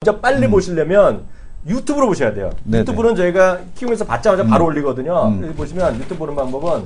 진짜 빨리 보시려면 유튜브로 보셔야 돼요. 네네. 유튜브는 저희가 키우면서 받자마자 바로 올리거든요. 여기 보시면 유튜브 보는 방법은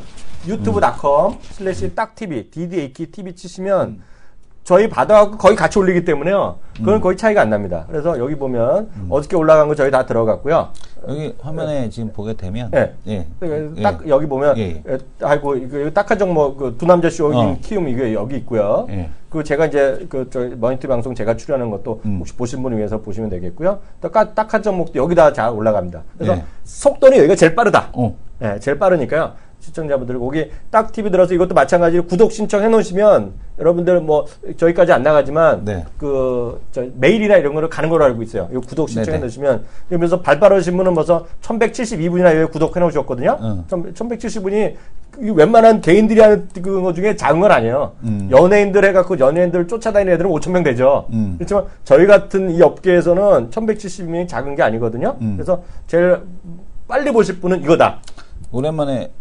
youtube.com/딱TV, DDAKTV 치시면 저희 받아갖고 거의 같이 올리기 때문에요. 그건 거의 차이가 안 납니다. 그래서 여기 보면 어저께 올라간 거 저희 다 들어갔고요. 여기 화면에 지금 보게 되면 딱 여기 보면 아이고 이거 딱한 종목 그 두 남자 쇼 키움 이게 여기 있고요. 그 제가 이제 그 저 머니터 방송 제가 출연하는 것도 혹시 보신 분을 위해서 보시면 되겠고요. 또 딱한 종목도 여기다 잘 올라갑니다. 그래서 속도는 여기가 제일 빠르다. 제일 빠르니까요. 시청자분들 거기 딱 TV 들어서 이것도 마찬가지로 구독 신청해 놓으시면 여러분들 뭐 저희까지 안 나가지만 그 저 메일이나 이런 거를 가는 걸로 알고 있어요. 이 구독 신청해 놓으시면 그러면서 발빠르신 분은 벌써 1172분이나 여기 구독해 놓으셨거든요. 1170분이 웬만한 개인들이 하는 거 중에 작은 건 아니에요. 연예인들 해갖고 연예인들 쫓아다니는 애들은 5,000명 되죠. 그렇지만 저희 같은 이 업계에서는 1170명이 작은 게 아니거든요. 그래서 제일 빨리 보실 분은 이거다. 오랜만에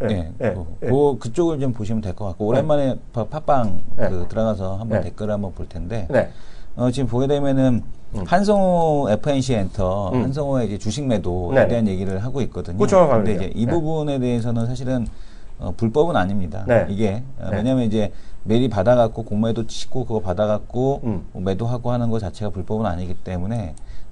그쪽을 좀 보시면 될 것 같고 오랜만에 팟빵 들어가서 한번 댓글을 한번 볼 텐데 지금 보게 되면은 한성호 FNC 엔터 한성호의 이제 주식 매도에 대한 얘기를 하고 있거든요. 근데 이제 이 부분에 대해서는 사실은 불법은 아닙니다. 이게 왜냐하면 이제 메일이 받아갖고 공매도 치고 그거 받아갖고 매도하고 하는 것 자체가 불법은 아니기 때문에.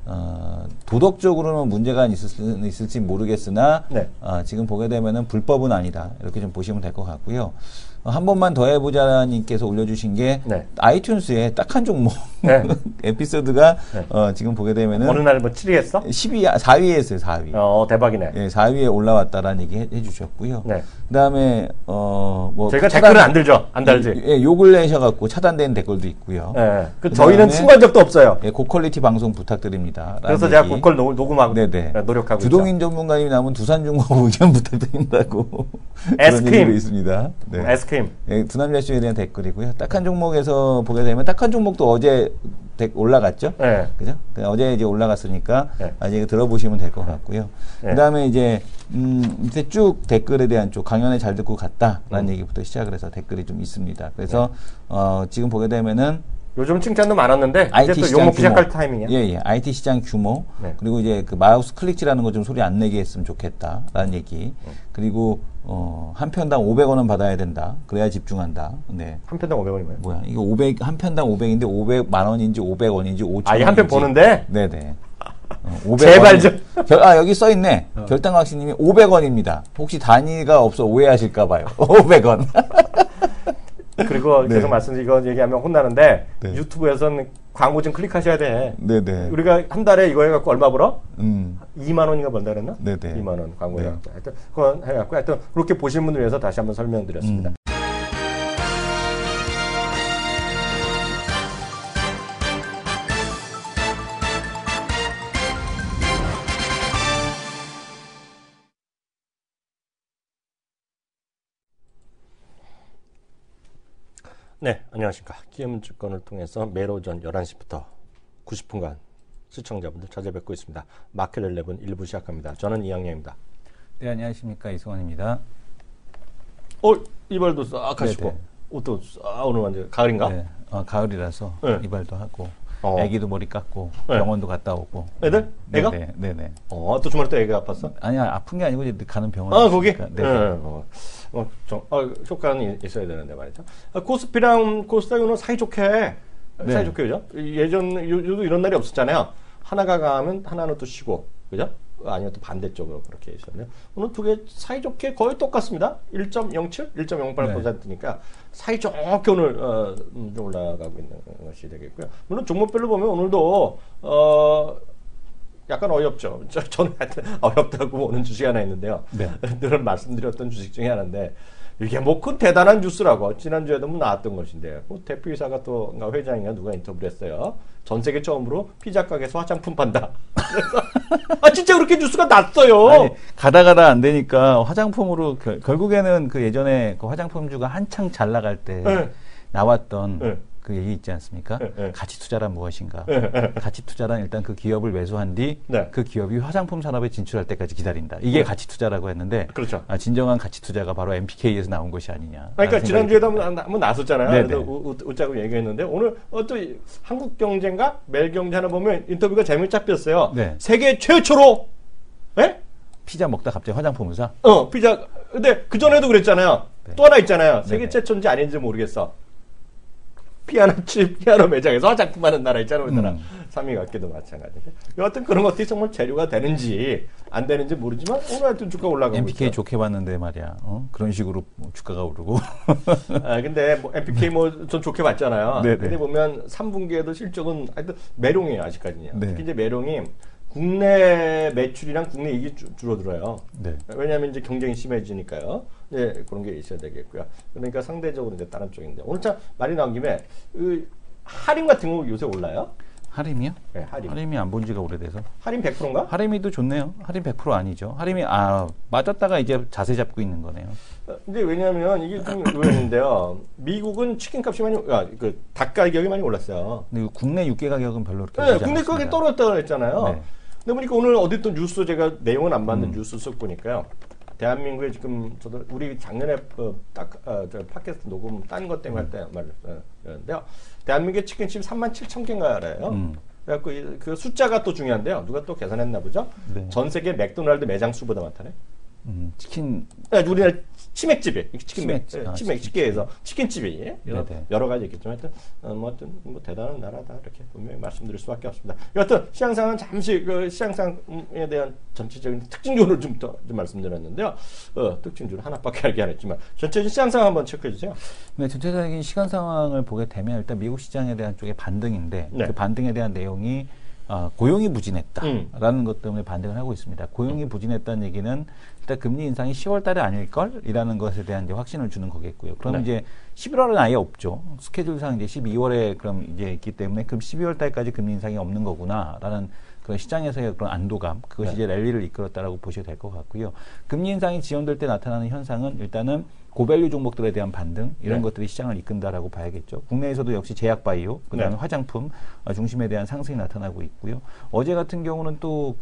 도덕적으로는 문제가 있을지 모르겠으나 지금 보게 되면은 불법은 아니다 이렇게 좀 보시면 될 것 같고요. 한 번만 더 해보자님께서 올려주신 게 아이튠즈에 딱 한 종목 에피소드가 지금 보게 되면은 어느 날 뭐 7위 했어? 4위에 했어요. 4위. 대박이네. 4위에 올라왔다라는 얘기 해주셨고요. 그다음에 뭐 저희가 댓글은 안 들죠. 안 달지. 욕을 내셔갖고 차단된 댓글도 있고요. 저희는 충고한 적도 없어요. 고퀄리티 방송 부탁드립니다. 그래서 제가 고퀄 녹음하고 노력하고 주동인 전문가님이 나오면 두산중공업 의견 부탁드린다고 에스크림 있습니다. 에스크림. 두 남자 쇼에 대한 댓글이고요. 딱 한 종목에서 보게 되면 딱 한 종목도 어제 올라갔죠. 그죠? 어제 이제 올라갔으니까 아직 들어보시면 될 것 같고요. 그다음에 이제 밑에 쭉 댓글에 대한 쪽 강연에 잘 듣고 갔다라는 얘기부터 시작을 해서 댓글이 좀 있습니다. 그래서 지금 보게 되면은 요즘 칭찬도 많았는데 IT 이제 또 시장 욕먹기 시작할 타이밍이야. IT 시장 규모 그리고 이제 그 마우스 클릭질하는 거 좀 소리 안 내게 했으면 좋겠다라는 얘기. 그리고 한 편당 500원은 받아야 된다. 그래야 집중한다. 한 편당 500원이 뭐야? 이거 500 한 편당 500인데 500만 원인지 500원인지 5천 원인지. 한 편 보는데? 네네. 500원. 제발 좀. 여기 써 있네. 결당학신님이 500원입니다. 혹시 단위가 없어 오해하실까 봐요. 500원. 그리고 계속 이거 얘기하면 혼나는데 유튜브에서는 광고 좀 클릭하셔야 돼. 우리가 한 달에 이거 해갖고 얼마 벌어? 2만 원인가 번다 그랬나? 2만 원 광고 해갖고. 하여튼 그건 해갖고 하여튼 그렇게 보시는 분을 위해서 다시 한번 설명드렸습니다. 네, 안녕하십니까. 기업증권을 통해서 매일 오전 11시부터 90분간 시청자분들 찾아뵙고 있습니다. 마켓 11 1부 시작합니다. 저는 이항렬입니다. 네, 안녕하십니까. 이승원입니다. 이발도 싹 하시고 옷도 싹 오늘 완전 가을인가? 네, 가을이라서 이발도 하고 애기도 머리 깎고 병원도 갔다 오고. 애들? 애가? 네네. 또 주말에 또 애가 아팠어? 아니야, 아픈 게 아니고 이제 가는 병원. 거기? 효과는 있어야 되는데 말이죠. 코스피랑 코스닥은 사이좋게 그죠? 요즘 이런 날이 없었잖아요. 하나가 가면 하나는 또 쉬고, 그죠? 아니면 또 반대쪽으로 그렇게 있었네요. 오늘 두 개 사이좋게 거의 똑같습니다. 1.07, 1.08%니까 사이좋게 오늘 좀 올라가고 있는 것이 되겠고요. 물론 종목별로 보면 오늘도 약간 어이없죠. 저는 하여튼 어렵다고 보는 주식이 하나 있는데요. 늘 말씀드렸던 주식 중에 하나인데 이게 뭐 큰 대단한 뉴스라고 지난주에도 뭐 나왔던 것인데 대표이사가 또 회장인가 누가 인터뷰를 했어요. 전 세계 처음으로 피자 가게에서 화장품 판다. 진짜 그렇게 뉴스가 났어요. 아니, 가다 안 되니까 화장품으로 결국에는 그 예전에 그 화장품주가 한창 잘 나갈 때 나왔던 그 얘기 있지 않습니까? 가치 투자란 무엇인가? 가치 투자란 일단 그 기업을 매수한 뒤 그 기업이 화장품 산업에 진출할 때까지 기다린다. 이게 가치 투자라고 했는데 그렇죠. 진정한 가치 투자가 바로 MPK에서 나온 것이 아니냐. 그러니까 지난주에도 한번 나섰잖아요. 그래서 웃자고 얘기했는데 오늘 또 한국경제인가 매일경제 하나 보면 인터뷰가 재밌게 잡혔어요. 세계 최초로 피자 먹다 갑자기 화장품을 사? 피자. 근데 그전에도 그랬잖아요. 또 하나 있잖아요. 세계 최초인지 아닌지 모르겠어. 피아노 매장에서 화장품 하는 나라 있잖아요. 우리나라. 3위 같기도 마찬가지인데. 여하튼 그런 것들이 정말 재료가 되는지 안 되는지 모르지만 오늘 하여튼 주가 올라가고 MPK 있죠. 좋게 봤는데 말이야. 그런 식으로 주가가 오르고. 근데 뭐 MPK 전 좋게 봤잖아요. 근데 보면 3분기에도 실적은 하여튼 매롱이에요. 아직까지는. 특히 이제 매롱이 국내 매출이랑 국내 이익이 줄어들어요. 왜냐하면 이제 경쟁이 심해지니까요. 그런 게 있어야 되겠고요. 그러니까 상대적으로 이제 다른 쪽인데 오늘 참 말이 나온 김에 할인 같은 거 요새 올라요? 할인이요? 네, 할인. 할인이 안 본 지가 오래돼서. 할인 100%인가? 할인이도 좋네요. 할인 100% 아니죠. 할인이 빠졌다가 이제 자세 잡고 있는 거네요. 근데 왜냐하면 이게 좀 의외인데요. 미국은 치킨 값이 많이, 닭 가격이 많이 올랐어요. 근데 국내 육개 가격은 별로 그렇게 국내 가격이 떨어졌다고 했잖아요. 근데 보니까 오늘 어디 또 뉴스 제가 내용은 안 봤는 뉴스 쓱 보니까요. 대한민국에 지금 저도 우리 작년에 팟캐스트 녹음 딴 것 때문에 할 때 말했는데요. 대한민국의 치킨집 37,000개인가 알아요. 그래갖고 그 숫자가 또 중요한데요. 누가 또 계산했나 보죠. 전 세계 맥도날드 매장 수보다 많다네. 치킨. 우리나라 치맥집이 치맥집게에서 치킨집이 여러 가지 있겠지만 하여튼 뭐 대단한 나라다 이렇게 분명히 말씀드릴 수밖에 없습니다. 여하튼 시장 상황은 잠시 그 시장 상황에 대한 전체적인 특징적으로 좀 말씀드렸는데요. 특징적으로 하나밖에 알게 안 했지만 전체적인 시장 상황 한번 체크해 주세요. 네, 전체적인 시간 상황을 보게 되면 일단 미국 시장에 대한 쪽의 반등인데 그 반등에 대한 내용이 고용이 부진했다라는 것 때문에 반등을 하고 있습니다. 고용이 부진했다는 얘기는 일단 금리 인상이 10월 달에 아닐걸? 이라는 것에 대한 이제 확신을 주는 거겠고요. 그럼 이제 11월은 아예 없죠. 스케줄상 이제 12월에 그럼 이제 있기 때문에 그럼 12월 달까지 금리 인상이 없는 거구나라는 그런 시장에서의 그런 안도감, 그것이 이제 랠리를 이끌었다라고 보셔도 될 것 같고요. 금리 인상이 지연될 때 나타나는 현상은 일단은 고밸류 종목들에 대한 반등 이런 것들이 시장을 이끈다라고 봐야겠죠. 국내에서도 역시 제약바이오, 그다음에 화장품 중심에 대한 상승이 나타나고 있고요. 어제 같은 경우는 또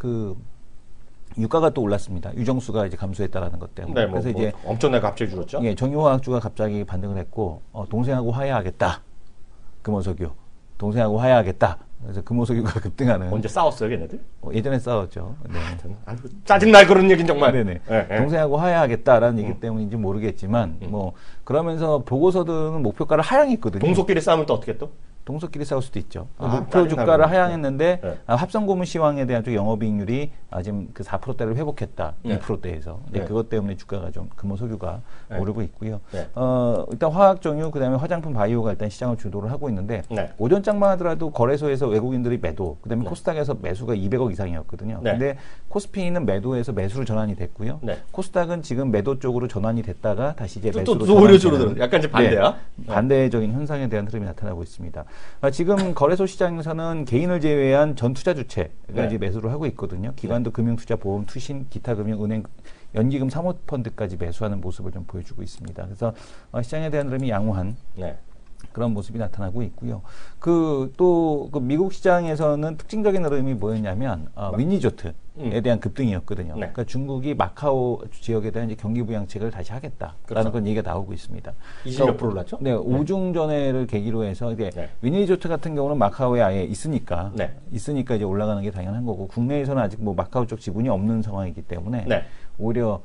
유가가 또 올랐습니다. 유정수가 이제 감소했다라는 것 때문에. 그래서 이제 엄청나게 갑자기 줄었죠. 정유화학주가 갑자기 반등을 했고 동생하고 화해하겠다. 금호석유. 동생하고 화해하겠다. 그래서 금호석유가 급등하는. 언제 싸웠어요, 걔네들? 예전에 싸웠죠. 짜증날 그런 얘기는 정말. 동생하고 화해하겠다라는 얘기 때문인지 모르겠지만 그러면서 보고서들은 목표가를 하향했거든요. 동속끼리 싸우면 또 어떻게 또? 동석끼리 싸울 수도 있죠. 목표 주가를 하향했는데 합성고문 시황에 대한 쪽 영업이익률이 지금 그 4%대를 회복했다. 2%대에서 그것 때문에 주가가 좀 금호석유가 오르고 있고요. 일단 화학정유 그다음에 화장품 바이오가 일단 시장을 주도를 하고 있는데 오전장만 하더라도 거래소에서 외국인들이 매도, 그다음에 코스닥에서 매수가 200억 이상이었거든요. 근데 코스피는 매도에서 매수로 전환이 됐고요. 코스닥은 지금 매도 쪽으로 전환이 됐다가 다시 이제 매수로 전환이 약간 이제 반대야? 반대적인 현상에 대한 흐름이 나타나고 있습니다. 지금 거래소 시장에서는 개인을 제외한 전 투자 주체가 이제 매수를 하고 있거든요. 기관도 금융투자, 보험, 투신, 기타 금융, 은행, 연기금, 사모펀드까지 매수하는 모습을 좀 보여주고 있습니다. 그래서 시장에 대한 흐름이 양호한 그런 모습이 나타나고 있고요. 그 미국 시장에서는 특징적인 흐름이 뭐였냐면 위니조트에 대한 급등이었거든요. 그러니까 중국이 마카오 지역에 대한 이제 경기 부양책을 다시 하겠다라는 그런 얘기가 나오고 있습니다. 20몇 프로 올랐죠? 오중전회를 계기로 해서 이게 위니조트 같은 경우는 마카오에 아예 있으니까 이제 올라가는 게 당연한 거고 국내에서는 아직 뭐 마카오 쪽 지분이 없는 상황이기 때문에 오히려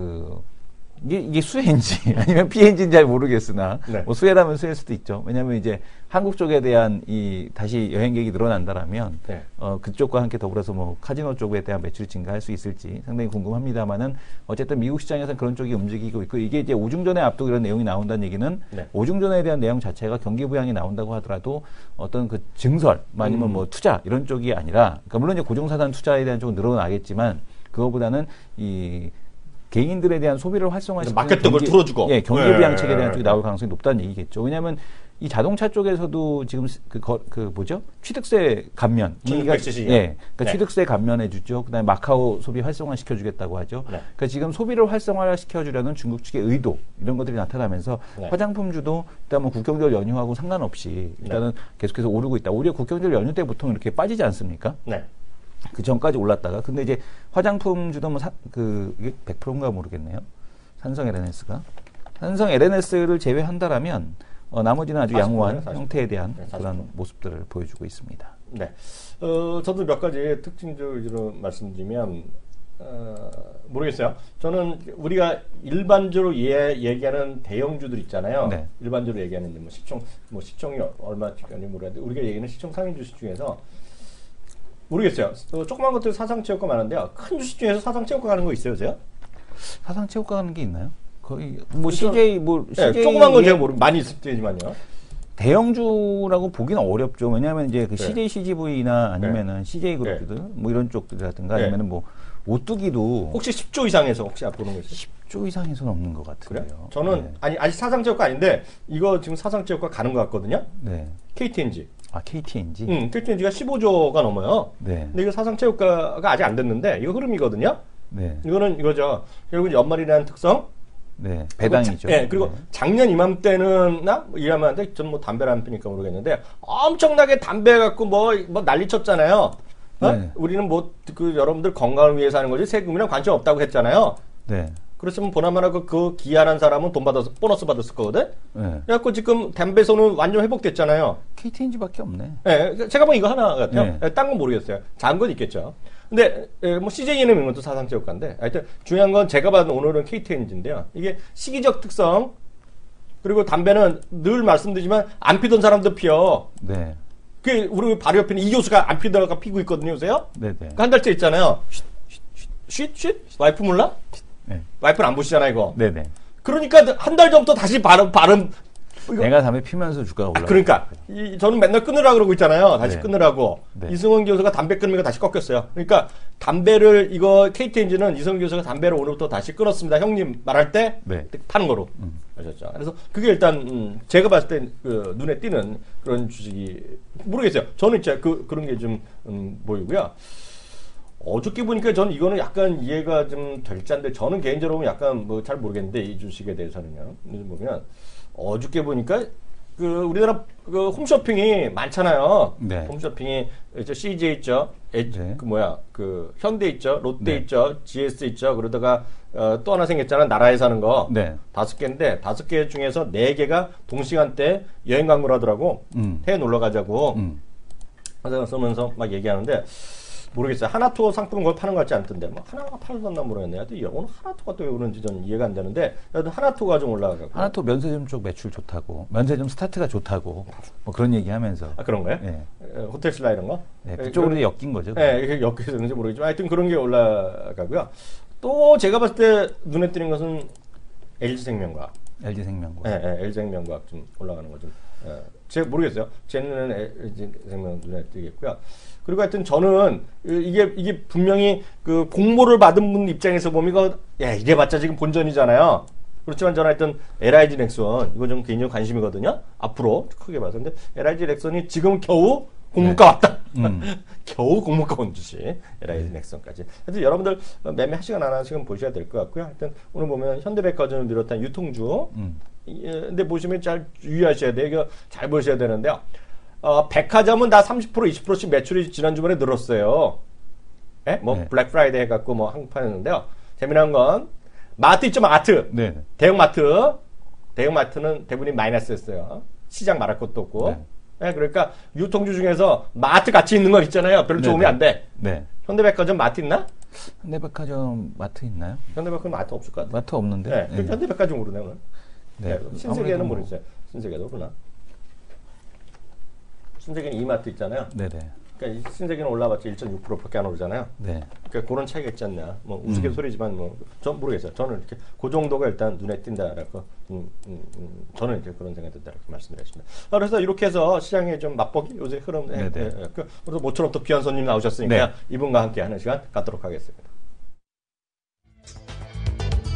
이게 수혜인지 아니면 피해인지는 잘 모르겠으나 뭐 수혜라면 수혜일 수도 있죠. 왜냐하면 이제 한국 쪽에 대한 다시 여행객이 늘어난다라면 그쪽과 함께 더불어서 뭐 카지노 쪽에 대한 매출이 증가할 수 있을지 상당히 궁금합니다만은 어쨌든 미국 시장에서는 그런 쪽이 움직이고 있고 이게 이제 오중전에 앞두고 이런 내용이 나온다는 얘기는 오중전에 대한 내용 자체가 경기 부양이 나온다고 하더라도 어떤 그 증설 아니면 뭐 투자 이런 쪽이 아니라 그러니까 물론 이제 고정사단 투자에 대한 쪽은 늘어나겠지만 그거보다는 개인들에 대한 소비를 활성화시키는 막혔던 걸 풀어주고 예, 경기 부양책에 대한 쪽이 나올 가능성이 높다는 얘기겠죠. 왜냐하면 이 자동차 쪽에서도 지금 뭐죠? 취득세 감면. 예. 그러니까 취득세 감면해 주죠. 그다음에 마카오 소비 활성화 시켜 주겠다고 하죠. 네. 그러니까 지금 소비를 활성화 시켜 주려는 중국 측의 의도 이런 것들이 나타나면서 네. 화장품주도 일단 뭐 국경절 연휴하고 상관없이 일단은 계속해서 오르고 있다. 오히려 국경절 연휴 때 보통 이렇게 빠지지 않습니까? 네. 그 전까지 올랐다가 근데 이제 화장품주도 뭐 이게 100%인가 모르겠네요. 삼성 LNS를 제외한다라면 나머지는 아주 양호한 형태에 대한 그런 모습들을 보여주고 있습니다. 네. 저도 몇 가지 특징적으로 말씀드리면, 모르겠어요. 저는 우리가 일반적으로 얘기하는 대형주들 있잖아요. 네. 일반적으로 얘기하는 시총이 얼마짜리 모르겠는데, 우리가 얘기하는 시총 상위 주식 중에서, 모르겠어요. 조그만 것들 사상체육과 많은데요. 큰 주식 중에서 사상체육과 가는 거 있어요, 제가? 사상체육과 가는 게 있나요? 거의 CJ 네, 조그만 건 제가 많이 있을 때지만요. 대형주라고 보기는 어렵죠. 왜냐하면 이제 그 CJ CGV나 아니면은 CJ 그룹들 뭐 이런 쪽들이라든가 아니면은 뭐 오뚜기도 혹시 10조 이상에서 혹시 보는 거 있어요? 10조 이상에서는 없는 것 같은데요. 그래요? 저는 아직 사상체육과 아닌데 이거 지금 사상체육과 가는 것 같거든요. 네. KTNG. KTNG? KTNG가 15조가 넘어요. 네. 근데 이거 사상체육과가 아직 안 됐는데 이거 흐름이거든요. 네. 이거죠. 결국 연말이라는 특성. 네, 배당이죠. 그리고 네. 작년 이맘때는 이맘때 전 뭐 담배를 안 피니까 모르겠는데 엄청나게 담배 갖고 뭐 난리쳤잖아요. 네. 우리는 여러분들 건강을 위해서 하는 거지 세금이랑 관심 없다고 했잖아요. 네. 그렇지만 보나마나 그 기한한 사람은 돈 받아서 보너스 받았을 거거든. 네. 그래갖고 지금 담배소는 완전 회복됐잖아요. KTNG밖에 없네. 네, 제가 뭐 이거 하나 같아요. 네. 딴 건 모르겠어요. 작은 건 있겠죠. 근데 뭐 CJ는 이런 것도 사상체육과인데 하여튼 중요한 건 제가 봐도 오늘은 KTNG인데요. 이게 시기적 특성 그리고 담배는 늘 말씀드리지만 안 피던 사람도 피워. 네. 우리 바로 옆에는 이 교수가 안 피다가 피고 있거든요, 요새요. 네네. 한 달째 있잖아요. 쉿? 와이프 몰라? 네. 와이프는 안 보시잖아 이거. 네네. 그러니까 한 달 전부터 다시 발음. 내가 담배 피면서 주가가 올라가. 그러니까 저는 맨날 끊으라 그러고 있잖아요. 다시 네. 끊으라고. 네. 이승원 교수가 담배 끊으니까 다시 꺾였어요. 그러니까 담배를 이거 KTNG는 이승원 교수가 담배를 오늘부터 다시 끊었습니다. 형님 말할 때 네. 파는 거로 하셨죠. 그래서 그게 일단 제가 봤을 때 눈에 띄는 그런 주식이 모르겠어요. 저는 진짜 그런 게 좀 보이고요. 어저께 보니까 저는 이거는 약간 이해가 좀 될 잔데 저는 개인적으로 보면 약간 잘 모르겠는데 이 주식에 대해서는요. 보면 어저께 보니까 우리나라 홈쇼핑이 많잖아요. 네. 홈쇼핑이 CJ 있죠. 네. 현대 있죠. 롯데 네. 있죠. GS 있죠. 그러다가 또 하나 생겼잖아. 나라에 사는 거. 네. 5개인데 5개 중에서 4개가 동시간대 여행 광고를 하더라고. 해외 놀러 가자고. 그래서 쓰면서 막 얘기하는데 모르겠어요. 하나투어 상품 걸 파는 것 같지 않던데 뭐 하나가 팔았나 모르겠네. 하여튼 오늘 하나투어가 또 왜 그런지 저는 이해가 안 되는데 하여튼 하나투어가 좀 올라가고. 하나투어 면세점 쪽 매출 좋다고, 면세점 스타트가 좋다고 뭐 그런 얘기하면서. 그런 거예요? 네. 호텔 신라 이런 거? 네, 그쪽으로 엮인 거죠. 네, 이게 엮여서 있는지 모르겠지만 하여튼 그런 게 올라가고요. 또 제가 봤을 때 눈에 띄는 것은 LG생명과학. LG생명과학. 네, LG생명과학 좀 올라가는 거 좀. 제가 모르겠어요. 제 눈에는 LG생명 눈에 띄겠고요. 그리고 하여튼 저는 이게 분명히 공모를 받은 분 입장에서 보면 이래봤자 지금 본전이잖아요. 그렇지만 저는 하여튼 LIG 넥슨 이거 좀 개인적으로 관심이거든요. 앞으로 크게 봐서. 근데 LIG 넥슨이 지금 겨우 공모가 왔다. 겨우 공모가 온 주식. LIG 넥슨까지. 하여튼 여러분들 매매하시거나 안 하시건 보셔야 될 것 같고요. 하여튼 오늘 보면 현대백화점을 비롯한 유통주. 근데 보시면 잘 유의하셔야 돼요. 이거 잘 보셔야 되는데요. 백화점은 다 30% 20%씩 매출이 지난주말에 늘었어요. 네? 블랙 프라이데이 해갖고 한판 했는데요. 재미난 건 마트 있죠, 마트. 네. 대형마트는 대부분이 마이너스였어요. 시장 말할 것도 없고. 네, 그러니까 유통주 중에서 마트 같이 있는 거 있잖아요. 별로 도움이 안 돼. 네. 현대백화점 마트 있나? 현대백화점 마트 있나요? 현대백화점 마트 없을 것 같아요. 마트 없는데. 네. 네. 현대백화점 모르네 오늘. 네. 신세계는 모르겠어요. 신세계도 그러나. 신세계는 이마트 있잖아요. 네네. 그러니까 신세계는 올라봤자 1.6%밖에 안 오르잖아요. 네. 그러니까 그런 차이가 있지 않나. 우스갯소리지만 전 모르겠어요. 저는 이렇게 그 정도가 일단 눈에 띈다라고 저는 이제 그런 생각이 든다 이렇게 말씀드렸습니다. 그래서 이렇게 해서 시장에 좀 맛보기 요새 흐름. 그래서 모처럼 또 귀한 손님 나오셨으니까 이분과 함께 하는 시간 갖도록 하겠습니다.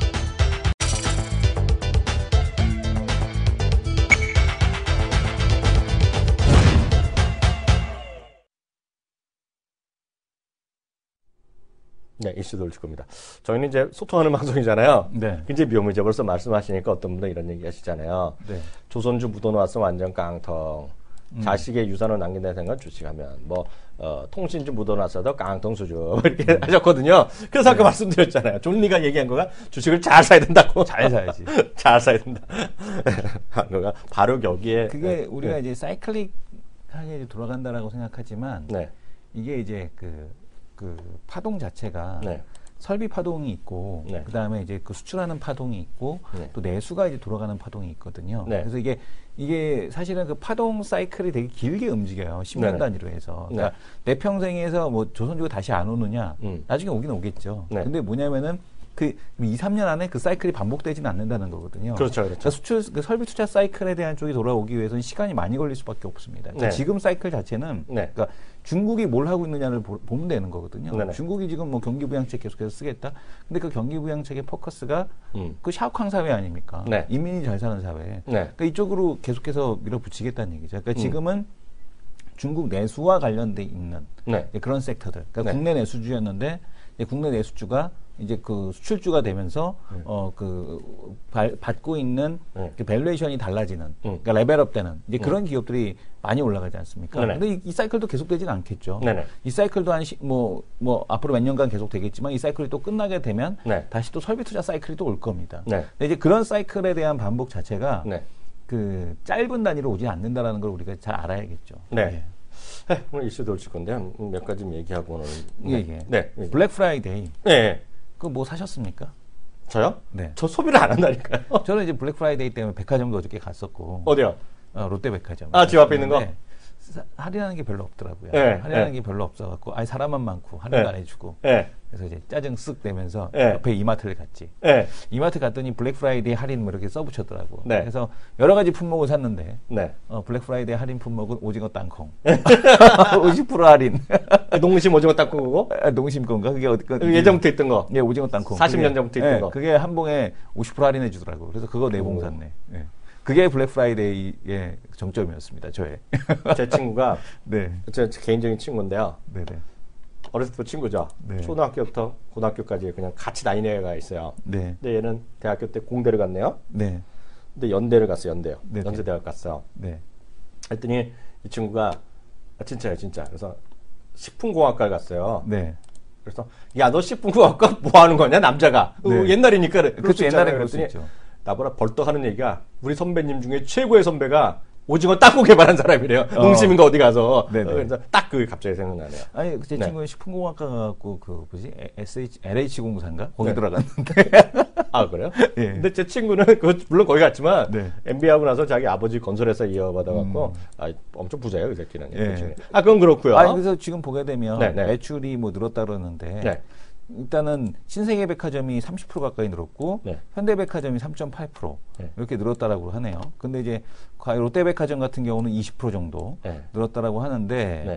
네, 이슈 돌릴 겁니다. 저희는 이제 소통하는 방송이잖아요. 네. 굉장히 묘미죠. 벌써 말씀하시니까 어떤 분들 이런 얘기 하시잖아요. 네. 조선주 묻어놓았어 완전 깡통. 자식의 유산을 남긴다는 생각 주식하면 통신주 묻어놨어도 깡통 수주 이렇게 하셨거든요. 그래서 아까 말씀드렸잖아요. 존리가 얘기한 거가 주식을 잘 사야 된다고. 잘 사야지. 잘 사야 된다. 그거가 바로 여기에 그게 우리가 이제 사이클릭하게 돌아간다라고 생각하지만 이게 이제 그 파동 자체가 설비 파동이 있고 그다음에 이제 그 수출하는 파동이 있고 또 내수가 이제 돌아가는 파동이 있거든요. 그래서 이게 사실은 그 파동 사이클이 되게 길게 움직여요. 10년 단위로 해서. 그러니까 내 평생에서 뭐 조선주가 다시 안 오느냐? 나중에 오긴 오겠죠. 근데 뭐냐면은 그 2, 3년 안에 그 사이클이 반복되지는 않는다는 거거든요. 그렇죠. 그러니까 그 설비 투자 사이클에 대한 쪽이 돌아오기 위해서는 시간이 많이 걸릴 수밖에 없습니다. 그러니까 지금 사이클 자체는 그러니까 중국이 뭘 하고 있느냐를 보면 되는 거거든요. 중국이 지금 뭐 경기 부양책 계속해서 쓰겠다. 근데 그 경기 부양책의 포커스가 그 샤오캉 사회 아닙니까? 인민이 잘 사는 사회. 그러니까 이쪽으로 계속해서 밀어붙이겠다는 얘기죠. 그러니까 지금은 중국 내수와 관련돼 있는 그런 섹터들. 그러니까 국내 내수주였는데 국내 내수주가 이제 그 수출주가 되면서 받고 있는 그 밸류에이션이 달라지는 그러니까 레벨업되는 이제 그런 기업들이 많이 올라가지 않습니까? 근데 이 사이클도 계속되지는 않겠죠. 이 사이클도 뭐 앞으로 몇 년간 계속되겠지만 이 사이클이 또 끝나게 되면 다시 또 설비 투자 사이클이 또 올 겁니다. 근데 이제 그런 사이클에 대한 반복 자체가 그 짧은 단위로 오지 않는다라는 걸 우리가 잘 알아야겠죠. 오늘 이슈 돌릴 건데요. 몇 가지 얘기하고 오늘. 블랙 프라이데이. 그거 뭐 사셨습니까? 저요? 저 소비를 안 한다니까요. 저는 이제 블랙 프라이데이 때문에 백화점도 어저께 갔었고. 어디요? 롯데백화점. 집 앞에 있는 거? 할인하는 게 별로 없더라고요. 할인하는 게 별로 없어갖고, 사람만 많고, 할인도 안 해주고. 그래서 이제 짜증 쓱 내면서 옆에 이마트를 갔지. 이마트 갔더니 블랙 프라이데이 할인 뭐 이렇게 써붙였더라고. 그래서 여러 가지 품목을 샀는데, 블랙 프라이데이 할인 품목은 오징어 땅콩. 50% 할인. 농심 오징어 땅콩이고? 농심 건가? 그게 어디 거? 예전부터 있던 거. 예, 오징어 땅콩. 40년 전부터 있던 거. 그게 한 봉에 50% 할인해 주더라고. 그래서 그거 4봉 샀네. 그게 블랙 프라이데이의 정점이었습니다. 저의. 제 친구가 제 개인적인 친구인데요. 어렸을 때부터 친구죠. 초등학교부터 고등학교까지 그냥 같이 다니는 애가 있어요. 근데 얘는 대학교 때 공대를 갔네요. 근데 연대를 갔어요. 연대요. 연세대학 갔어요. 했더니 이 친구가 진짜예요, 진짜. 그래서 식품공학과를 갔어요. 그래서 야, 너 식품공학과 뭐 하는 거냐, 남자가. 옛날이니까. 그렇죠. 옛날에 그럴 수 있죠. 나보다 벌떡 하는 얘기가 우리 선배님 중에 최고의 선배가 오징어 땅콩 개발한 사람이래요. 농심인가 어디 가서. 그래서 딱 그게 갑자기 생각나네요. 아니, 제 친구는 식품공학과 가고 LH공사인가? 거기 들어갔는데. 아, 그래요? 근데 제 친구는 물론 거기 갔지만 MBA하고 나서 자기 아버지 건설회사 이어받아갖고 엄청 부자예요, 그 새끼는. 그건 그렇고요. 그래서 지금 보게 되면 매출이 뭐 늘었다 그러는데 일단은 신세계백화점이 30% 가까이 늘었고 현대백화점이 3.8% 이렇게 늘었다라고 하네요. 근데 이제 롯데백화점 같은 경우는 20% 정도 늘었다라고 하는데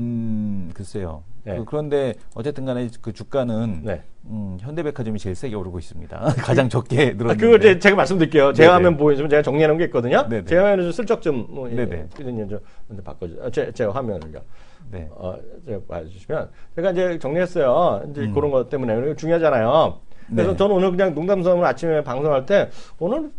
글쎄요. 그런데 어쨌든 간에 그 주가는 현대백화점이 제일 세게 오르고 있습니다. 가장 적게 늘었는데. 그거 제가 말씀드릴게요. 제 화면 보여주면 제가 정리해 놓은 게 있거든요. 제 화면을 좀 슬쩍 좀 피디님 좀 바꿔주세요. 제 화면을요. 제가 봐주시면 제가 이제 정리했어요. 이제 그런 것 때문에 중요하잖아요. 그래서 저는 오늘 그냥 농담삼으로 아침에 방송할 때 오늘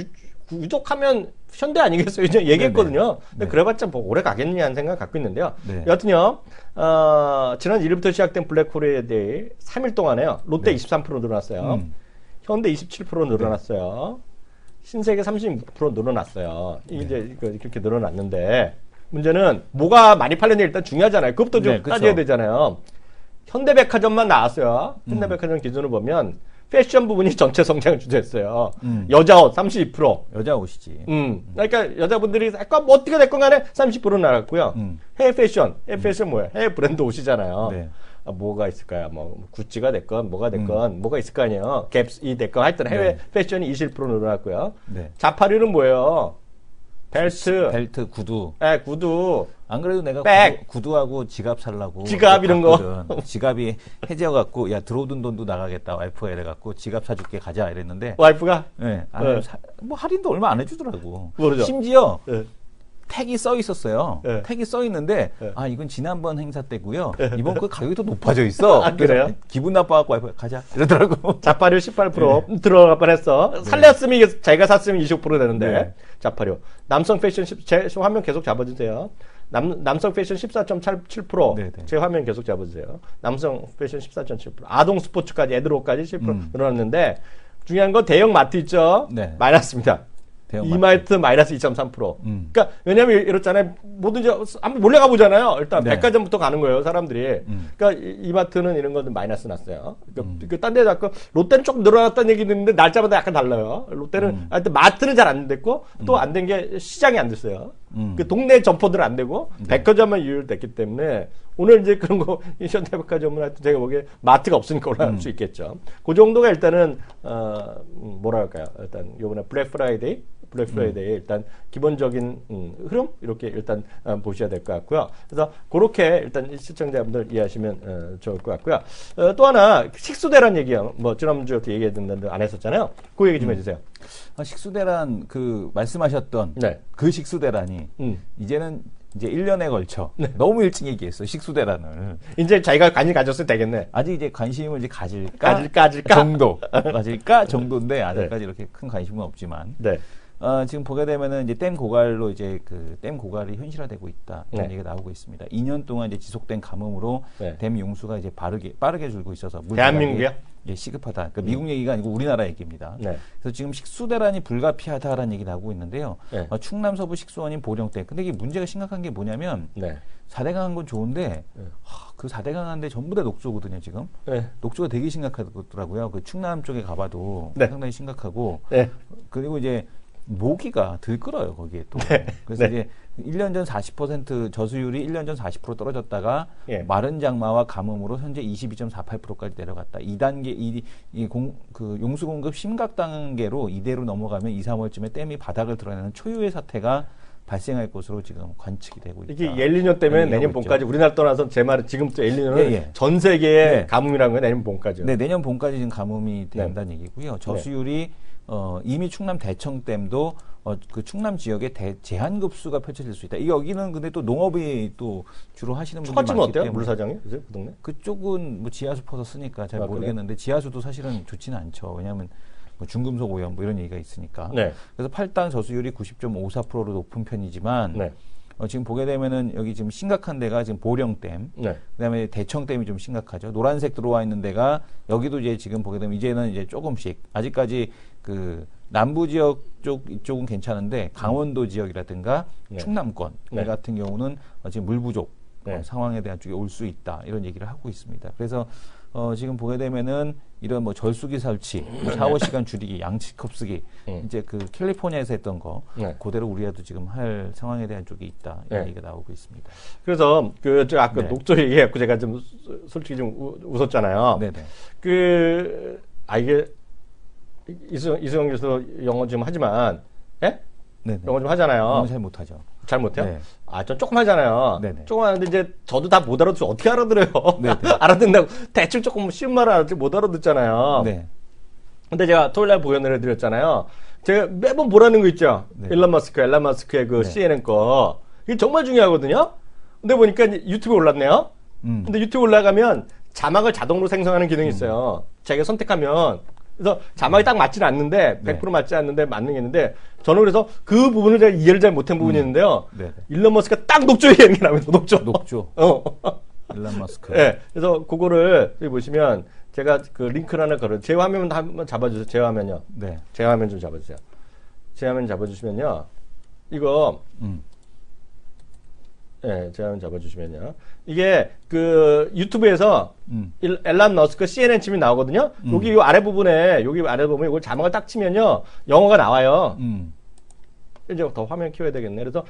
유독하면 현대 아니겠어요? 이제 얘기했거든요. 근데 그래봤자 뭐 오래 가겠느냐는 생각 갖고 있는데요. 여하튼요, 지난 1일부터 시작된 블랙 프라이데이 3일 동안에요. 롯데 23% 늘어났어요. 현대 27% 늘어났어요. 신세계 36% 늘어났어요. 이제 이렇게 늘어났는데 문제는 뭐가 많이 팔렸냐 일단 중요하잖아요. 그것부터 좀 따져야 되잖아요. 현대백화점만 나왔어요. 현대백화점 기준으로 보면 패션 부분이 전체 성장을 주도했어요. 여자 옷 32%. 여자 옷이지. 그러니까 여자분들이 약간 뭐 어떻게 됐건 간에 30% 나갔고요. 해외 패션 뭐야? 해외 브랜드 옷이잖아요. 뭐가 있을까요? 뭐 구찌가 됐건 뭐가 됐건 뭐가 있을 거 아니에요. 갭이 됐건 하여튼 해외 패션이 21% 늘어났고요. 자파류는 뭐예요? 벨트, 구두. 구두. 안 그래도 내가 구두하고 지갑 살라고. 지갑 이런 거. 지갑이 해지어갖고, 야, 들어오던 돈도 나가겠다. 와이프가 이래갖고, 지갑 사줄게, 가자. 이랬는데. 와이프가? 뭐 할인도 얼마 안 해주더라고. 모르죠. 심지어, 택이 써 있었어요. 네. 택이 써 있는데 네. 아 이건 지난번 행사 때고요. 네. 이번 거 가격이 더 높아져 있어. 아, 그래요? 기분 나빠갖고 가자 이러더라고. 자파류 18% 들어갈 뻔했어. 살렸으면 자기가 샀으면 25% 되는데 자파류. 남성 패션 제 화면 계속 잡아주세요. 남성 패션 14.7%. 제 화면 계속 잡아주세요. 남성 패션 14.7%. 아동 스포츠까지 애들옷까지 7% 늘어났는데 중요한 건 대형 마트 있죠? 네. 마이너스입니다. 이마트 마이너스 2.3%. 그러니까 왜냐하면 이렇잖아요. 뭐든지 한번 몰래 가보잖아요. 일단 네. 백화점부터 가는 거예요, 사람들이. 그러니까 이마트는 이런 것들 마이너스 났어요. 그러니까 딴 데 자꾸 롯데는 조금 늘어났다는 얘기 듣는데 날짜마다 약간 달라요. 롯데는 하여튼 마트는 잘 안 됐고 또 안 된 게 시장이 안 됐어요. 그 동네 점포들은 안 되고 백화점만 유율됐기 때문에 오늘 이제 그런 거 현대백화점은 하여튼 제가 보기에 마트가 없으니까 올라갈 수 있겠죠. 그 정도가 일단은 뭐랄까요? 일단 요번에 블랙 프라이데이에 일단 기본적인 흐름 이렇게 일단 보셔야 될 것 같고요. 그래서 그렇게 일단 시청자분들 이해하시면 좋을 것 같고요. 또 하나 식수대란 얘기요. 뭐 지난주부터 얘기했는데 안 했었잖아요. 그 얘기 좀 해주세요. 식수대란 그 말씀하셨던 네. 그 식수대란이 이제는 이제 1년에 걸쳐 네. 너무 일찍 얘기했어 식수대란을. 이제 자기가 관심 가졌으면 되겠네. 아직 이제 관심을 이제 가질까 정도 가질까 정도인데 아직까지 네. 이렇게 큰 관심은 없지만. 네. 지금 보게 되면은 이제 댐 고갈로 이제 그 댐 고갈이 현실화되고 있다 이런 네. 얘기가 나오고 있습니다. 2년 동안 이제 지속된 가뭄으로 네. 댐 용수가 이제 빠르게 줄고 있어서 대한민국이요? 예, 시급하다. 그러니까 미국 얘기가 아니고 우리나라 얘기입니다. 네. 그래서 지금 식수대란이 불가피하다라는 얘기 나오고 있는데요. 네. 충남 서부 식수원인 보령댐. 근데 이게 문제가 심각한 게 뭐냐면 네. 4대강 한 건 좋은데 네. 그 4대강 한데 전부 다 녹조거든요 지금. 네. 녹조가 되게 심각하더라고요. 그 충남 쪽에 가봐도 네. 상당히 심각하고. 네. 그리고 이제 모기가 들끓어요 거기에 또. 네. 그래서 네. 이제 1년 전 40% 저수율이 1년 전 40% 떨어졌다가 예. 마른 장마와 가뭄으로 현재 22.48%까지 내려갔다. 2단계 그 용수 공급 심각 단계로 이대로 넘어가면 2, 3월쯤에 댐이 바닥을 드러내는 초유의 사태가 발생할 것으로 지금 관측이 되고 있다. 이게 엘니뇨 때문에 내년 봄까지 우리나라 떠나서 제 말은 지금부터 엘니뇨는 전 세계의 가뭄이라는 건 내년 봄까지요. 네, 내년 봄까지 지금 가뭄이 된다는 얘기고요. 저수율이 이미 충남 대청댐도 그 충남 지역에 제한급수가 펼쳐질 수 있다. 여기는 근데 또 농업이 또 주로 하시는 분들이 많기 어때요? 때문에. 물사장이 그 동네? 그쪽은 뭐 지하수 퍼서 쓰니까 잘 모르겠는데 지하수도 사실은 좋지는 않죠. 왜냐하면 뭐 중금속 오염 뭐 이런 얘기가 있으니까. 네. 그래서 8당 저수율이 90.54%로 높은 편이지만 네. 지금 보게 되면은 여기 지금 심각한 데가 지금 보령댐, 네. 그다음에 대청댐이 좀 심각하죠. 노란색 들어와 있는 데가 여기도 이제 지금 보게 되면 이제는 이제 조금씩 아직까지 그 남부 지역 이쪽은 괜찮은데 강원도 지역이라든가 네. 충남권 네. 같은 경우는 지금 물 부족 네. 상황에 대한 쪽에 올 수 있다 이런 얘기를 하고 있습니다. 그래서 지금 보게 되면은 이런 뭐 절수기 설치, 샤워 시간 줄이기, 양치컵 쓰기 이제 그 캘리포니아에서 했던 거 그대로 우리라도 지금 할 상황에 대한 쪽이 있다 이런 얘기가 나오고 있습니다. 그래서 저 아까 녹조 얘기했고 제가 좀 솔직히 좀 웃었잖아요. 네네. 이게 이수영 교수 영어 좀 하지만, 예? 네네. 영어 좀 하잖아요. 영어 잘 못하죠. 잘 못해요? 네. 전 조금 하잖아요. 네네. 조금 하는데 이제 저도 다 못 알아듣죠. 어떻게 알아들어요? 네네. 알아듣는다고 대충 조금 쉬운 말을 알아듣지 못 알아듣잖아요. 네. 근데 제가 토요일 날 보연을 해드렸잖아요. 제가 매번 보라는 거 있죠. 네. 일론 머스크의 그 CNN 거. 이게 정말 중요하거든요. 근데 보니까 유튜브에 올랐네요. 근데 유튜브 올라가면 자막을 자동으로 생성하는 기능이 있어요. 자기가 선택하면. 그래서 자막이 딱 맞지는 않는데 100% 맞지 않는데 맞는 게 있는데 저는 그래서 그 부분을 제가 이해를 잘 못한 부분이 있는데요. 일론 머스크가 딱 녹조 얘기하는 게 나옵니다. 녹조. 일론 머스크. 네. 그래서 그거를 여기 보시면 제가 그 링크를 하나 걸어요. 제 화면 한번 잡아주세요. 제 화면요. 네. 제 화면 좀 잡아주세요. 제 화면 잡아주시면요. 이거 네, 제 화면 잡아주시면요. 이게 그 유튜브에서 일론 머스크 CNN 치면 나오거든요. 여기 이 아래 부분에 이걸 자막을 딱 치면요 영어가 나와요. 이제 더 화면 키워야 되겠네. 그래서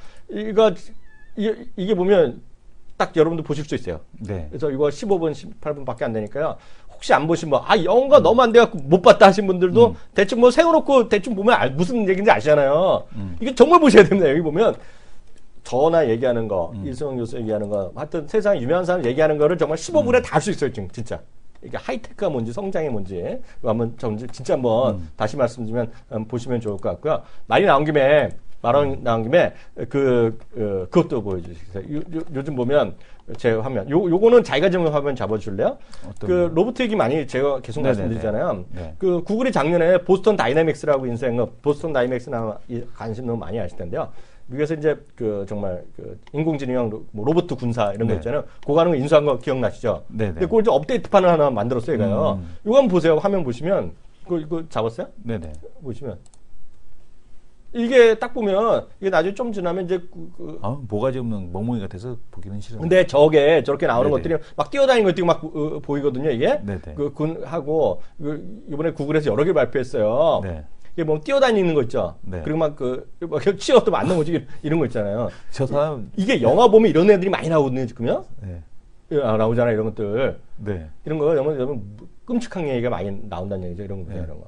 이게 보면 딱 여러분들 보실 수 있어요. 네. 그래서 이거 15분, 18분밖에 안 되니까요. 혹시 안 보신 분, 영어가 너무 안 돼갖고 못 봤다 하신 분들도 대충 뭐 세워놓고 대충 보면 무슨 얘기인지 아시잖아요. 이게 정말 보셔야 됩니다. 여기 보면 저나 얘기하는 거, 이수영 교수 얘기하는 거, 하여튼 세상에 유명한 사람 얘기하는 거를 정말 15분에 다 할 수 있어요, 지금 진짜. 이게 하이테크가 뭔지 성장이 뭔지 한번 진짜 한번 다시 말씀드리면 보시면 좋을 것 같고요. 말이 나온 김에 말 나온 김에 그것도 보여주세요. 요즘 보면 제 화면 요거는 자기가 지금 화면 잡아줄래요? 그 로봇 얘기 많이 제가 계속 말씀드리잖아요. 네. 그 구글이 작년에 보스턴 다이내믹스라고 인수한 거, 보스턴 다이내믹스나 관심 너무 많이 하실 텐데요. 미국에서 이제 정말 인공지능형 로봇 군사 이런 거 있잖아요. 그거 하는 거 인수한 거 기억나시죠? 네네. 근데 그걸 이제 업데이트판을 하나 만들었어요, 얘가요. 이거 한번 보세요. 화면 보시면 이거 잡았어요? 네네. 보시면. 이게 딱 보면 이게 나중에 좀 지나면 이제 모가지 없는 멍멍이 같아서 보기는 싫어요. 근데 저렇게 나오는 네네. 것들이 막 뛰어다니는 것들이 막 보이거든요. 이게 하고 이번에 구글에서 여러 개 발표했어요. 네. 이게 뭐 뛰어다니는 거 있죠. 네. 그리고 막 치어도 맞는 거지 이런 거 있잖아요. 저 사람 이게 영화 보면 이런 애들이 많이 나오거든요 지금요. 네. 나오잖아요 이런 것들. 네. 이런 거 너무 끔찍한 얘기가 많이 나온다는 얘기죠. 이런 거 이런 거.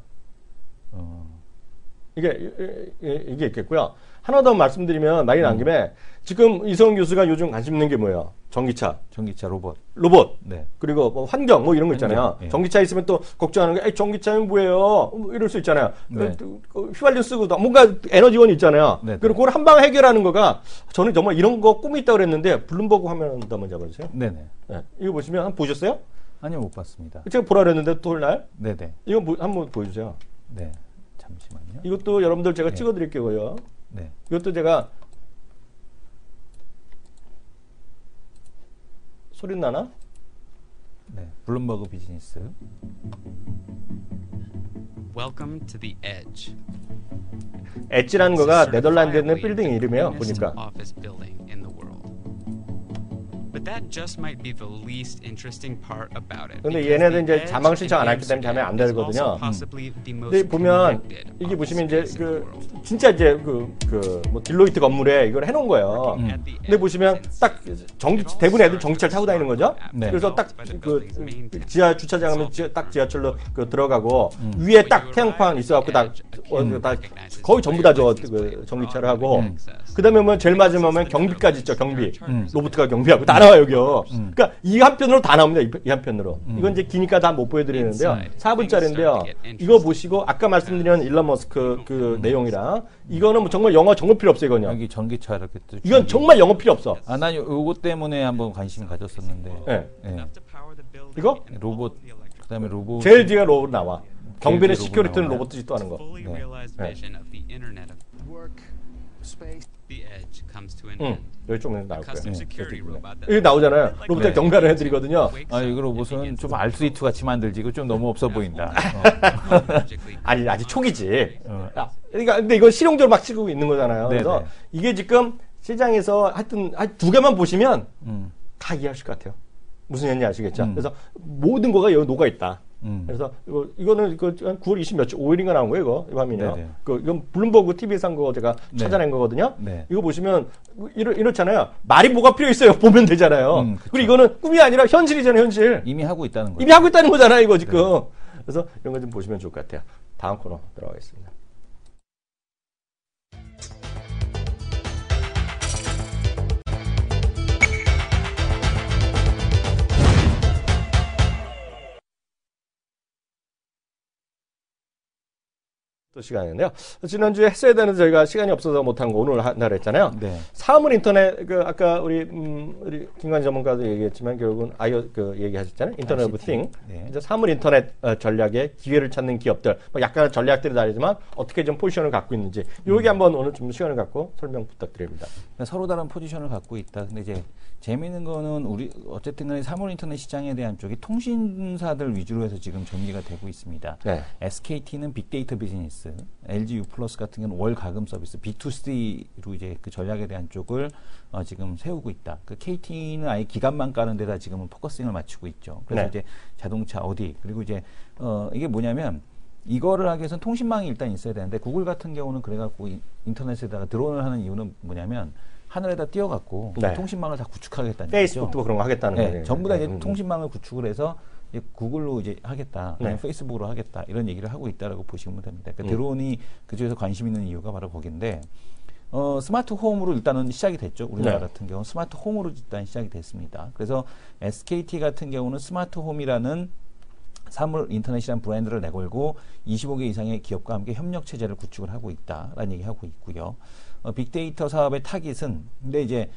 이게 있겠고요. 하나 더 말씀드리면 말이 난 김에 지금 이성훈 교수가 요즘 관심 있는 게 뭐예요? 전기차 로봇. 네. 그리고 뭐 환경 뭐 이런 거 있잖아요. 예. 전기차 있으면 또 걱정하는 게 전기차는 뭐예요? 이럴 수 있잖아요. 네. 휘발유 쓰고 뭔가 에너지원이 있잖아요. 네네. 그리고 그걸 한 방 해결하는 거가 저는 정말 이런 거 꿈이 있다고 그랬는데 블룸버그 화면 한번 잡아주세요. 네네. 네. 이거 보시면 한번 보셨어요? 아니요, 못 봤습니다. 제가 보라 그랬는데 토요일날. 네네. 이거 한번 보여주세요. 네. 잠시만요. 이것도 여러분들 제가 찍어드릴게요. 네. 이것도 제가 소리 나나? 네. 블룸버그 비즈니스. Welcome to the Edge. 엣지라는 거가 네덜란드에 있는 빌딩 이름이에요. 보니까. But that just might be the least interesting part about it. 근데 얘네들 이제 자막 신청 안 했기 때문에 자막이 안 되거든요. 근데 보면 이게 보시면 이제 진짜 이제 뭐 딜로이트 건물에 이걸 해놓은 거예요. 근데 보시면 딱 대부분 애들 전기차를 타고 다니는 거죠. 네. 그래서 딱 지하 주차장 하면 딱 지하철로 들어가고 위에 딱 태양판 있어갖고 다 거의 전부 다 전기차를 하고 그다음에 뭐 제일 마지막에 경비까지 있죠. 경비 로봇가 경비하고 다 나와 여기요. 그러니까 이 한편으로 다 나옵니다. 이 한편으로. 이건 이제 기니까 다 못 보여드리는데요. 4분짜리인데요. 이거 보시고 아까 말씀드린 일론 머스크 내용이랑 이거는 뭐 정말 영어 정말 필요 없어요. 이거는. 여기 전기차 이렇게 이건 정말 영어 필요 없어. 난 요거 때문에 한번 관심 가졌었는데. 네. 네. 이거? 로봇. 그다음에 로봇. 제일 뒤가 로봇 나와. 경비는 시큐리티는 로봇들이 또 하는 거. 네. 여기 좀 나올 거예요. 여기 나오잖아요. 로봇들 경가를 해드리거든요. 이거 로봇은 좀 R2D2 같이 만들지. 이거 좀 너무 없어 보인다. 아니 아직 초기지. 그러니까 근데 이건 실용적으로 막 치고 있는 거잖아요. 그래서 이게 지금 시장에서 하여튼 두 개만 보시면 다 이해하실 것 같아요. 무슨 얘기인지 아시겠죠? 그래서 모든 거가 여기 녹아 있다. 그래서 이거는 9월 20몇 5일인가 나온 거예요, 이거 화면이요. 이건 블룸버그 TV에서 한 거 제가 찾아낸 거거든요. 네. 이거 보시면 이렇잖아요. 말이 뭐가 필요 있어요? 보면 되잖아요. 그리고 이거는 꿈이 아니라 현실이잖아요, 현실. 이미 하고 있다는 거죠. 이미 하고 있다는 거잖아요, 이거 지금. 네. 그래서 이런 거 좀 보시면 좋을 것 같아요. 다음 코너 들어가겠습니다. 또 시간인데요. 지난주에 했어야 되는 저희가 시간이 없어서 못한 거 오늘 한다고 했잖아요. 네. 사물 인터넷 아까 우리 김관희 전문가도 얘기했지만 결국은 얘기하셨잖아요. 인터넷 오브 띵. 네. 이제 사물 인터넷 전략에 기회를 찾는 기업들. 뭐 약간 전략들이 다르지만 어떻게 좀 포지션을 갖고 있는지 여기 한번 오늘 좀 시간을 갖고 설명 부탁드립니다. 서로 다른 포지션을 갖고 있다. 근데 이제 재미있는 거는 우리 어쨌든 간에 사물 인터넷 시장에 대한 쪽이 통신사들 위주로 해서 지금 전개가 되고 있습니다. 네. SKT는 빅데이터 비즈니스, LG U+ 같은 경우는 월 가금 서비스 B2C로 이제 그 전략에 대한 쪽을 지금 세우고 있다. 그 KT는 아예 기간만 까는 데다 지금은 포커싱을 맞추고 있죠. 그래서 네. 이제 자동차 어디 그리고 이제 이게 뭐냐면 이거를 하기 위해서는 통신망이 일단 있어야 되는데 구글 같은 경우는 그래갖고 인터넷에다가 드론을 하는 이유는 뭐냐면 하늘에다 띄워갖고 네. 통신망을 다 구축하겠다는 페이스북도 거죠. 그런 거 하겠다는 거예요. 네, 전부 다 이제 통신망을 구축을 해서 이제 구글로 이제 하겠다, 아니면 네. 페이스북으로 하겠다 이런 얘기를 하고 있다라고 보시면 됩니다. 그러니까 드론이 그쪽에서 관심 있는 이유가 바로 거기인데 스마트 홈으로 일단은 시작이 됐죠. 우리나라 네. 같은 경우는 스마트 홈으로 일단 시작이 됐습니다. 그래서 SKT 같은 경우는 스마트 홈이라는 사물 인터넷이라는 브랜드를 내걸고 25개 이상의 기업과 함께 협력 체제를 구축을 하고 있다라는 얘기하고 있고요. 빅데이터 사업의 타깃은 근데 이제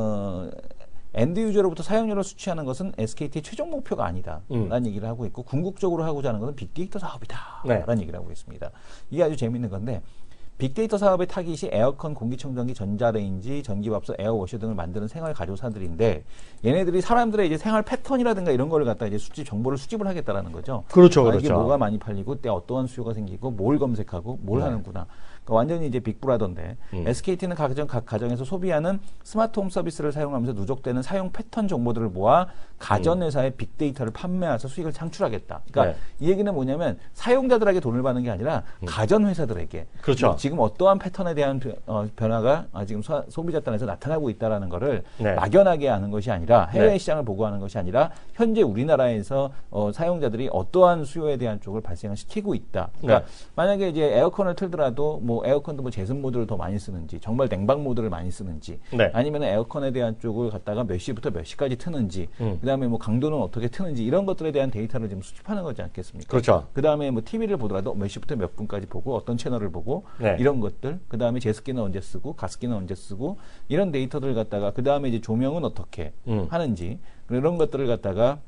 엔드 유저로부터 사용료를 수취하는 것은 SKT의 최종 목표가 아니다라는 얘기를 하고 있고 궁극적으로 하고자 하는 것은 빅데이터 사업이다라는 얘기를 하고 있습니다. 이게 아주 재미있는 건데 빅데이터 사업의 타깃이 에어컨, 공기청정기, 전자레인지, 전기밥솥, 에어워셔 등을 만드는 생활 가조사들인데 얘네들이 사람들의 이제 생활 패턴이라든가 이런 거를 갖다 이제 정보를 수집을 하겠다라는 거죠. 그렇죠, 그렇죠. 이게 뭐가 많이 팔리고 때 어떠한 수요가 생기고 뭘 검색하고 뭘 하는구나. 그러니까 완전히 이제 빅브라더인데 SKT는 각 가정에서 소비하는 스마트홈 서비스를 사용하면서 누적되는 사용 패턴 정보들을 모아 가전회사의 빅데이터를 판매해서 수익을 창출하겠다. 그러니까 이 얘기는 뭐냐면 사용자들에게 돈을 받는 게 아니라 가전회사들에게 그렇죠. 지금 어떠한 패턴에 대한 변화가 지금 소비자端에서 나타나고 있다는 것을 막연하게 아는 것이 아니라 해외 시장을 보고하는 것이 아니라 현재 우리나라에서 사용자들이 어떠한 수요에 대한 쪽을 발생을 시키고 있다. 그러니까 만약에 이제 에어컨을 틀더라도 뭐 에어컨도 뭐 제습 모드를 더 많이 쓰는지 정말 냉방 모드를 많이 쓰는지 아니면 에어컨에 대한 쪽을 갖다가 몇 시부터 몇 시까지 트는지 그다음에 뭐 강도는 어떻게 트는지 이런 것들에 대한 데이터를 지금 수집하는 거지 않겠습니까? 그렇죠. 그다음에 뭐 TV를 보더라도 몇 시부터 몇 분까지 보고 어떤 채널을 보고 이런 것들 그다음에 제습기는 언제 쓰고 가습기는 언제 쓰고 이런 데이터들을 갖다가 그다음에 이제 조명은 어떻게 하는지 이런 것들을 갖다가